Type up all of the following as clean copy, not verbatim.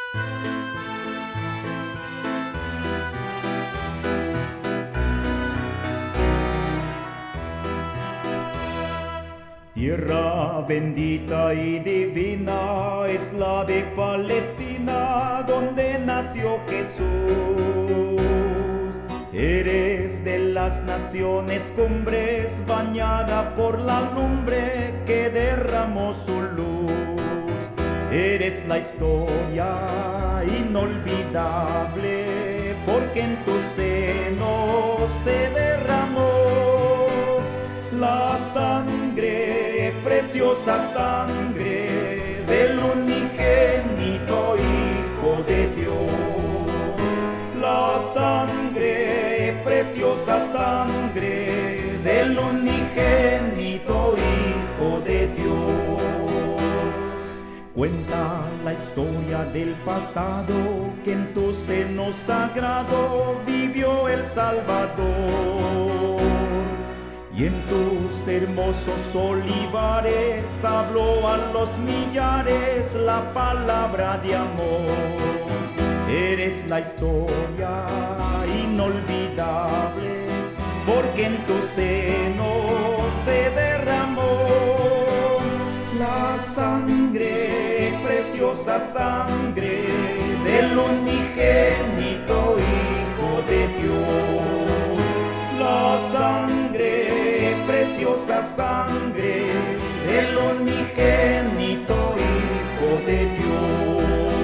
Tierra bendita y divina es la de Palestina, donde nació Jesús. Eres de las naciones cumbres, bañada por la lumbre que derramó su luz. Eres la historia inolvidable, porque en tu seno se derramó la sangre, preciosa sangre del unigénito Hijo de Dios. La sangre, preciosa sangre del unigénito Hijo de Dios. Cuenta la historia del pasado, que en tu seno sagrado vivió el Salvador. Y en tus hermosos olivares habló a los millares la palabra de amor. Eres la historia inolvidable, porque en tu seno se derramó la sangre, preciosa sangre del unigénito Hijo de Dios. La sangre, preciosa sangre del unigénito Hijo de Dios.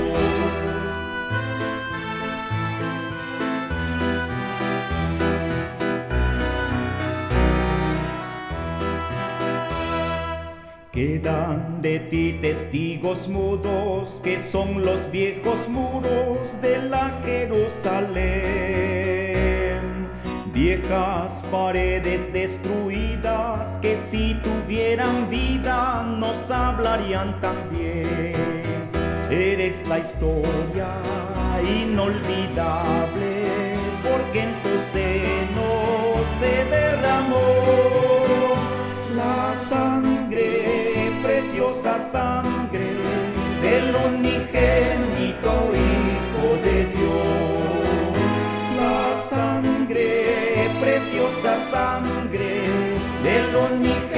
Quedan de ti testigos mudos, que son los viejos muros de la Jerusalén. Viejas paredes destruidas, que si tuvieran vida nos hablarían también. Eres la historia inolvidable, porque en tu seno se derramó la sangre, preciosa sangre del unigénito Hijo de Dios. La sangre, preciosa sangre del unigénito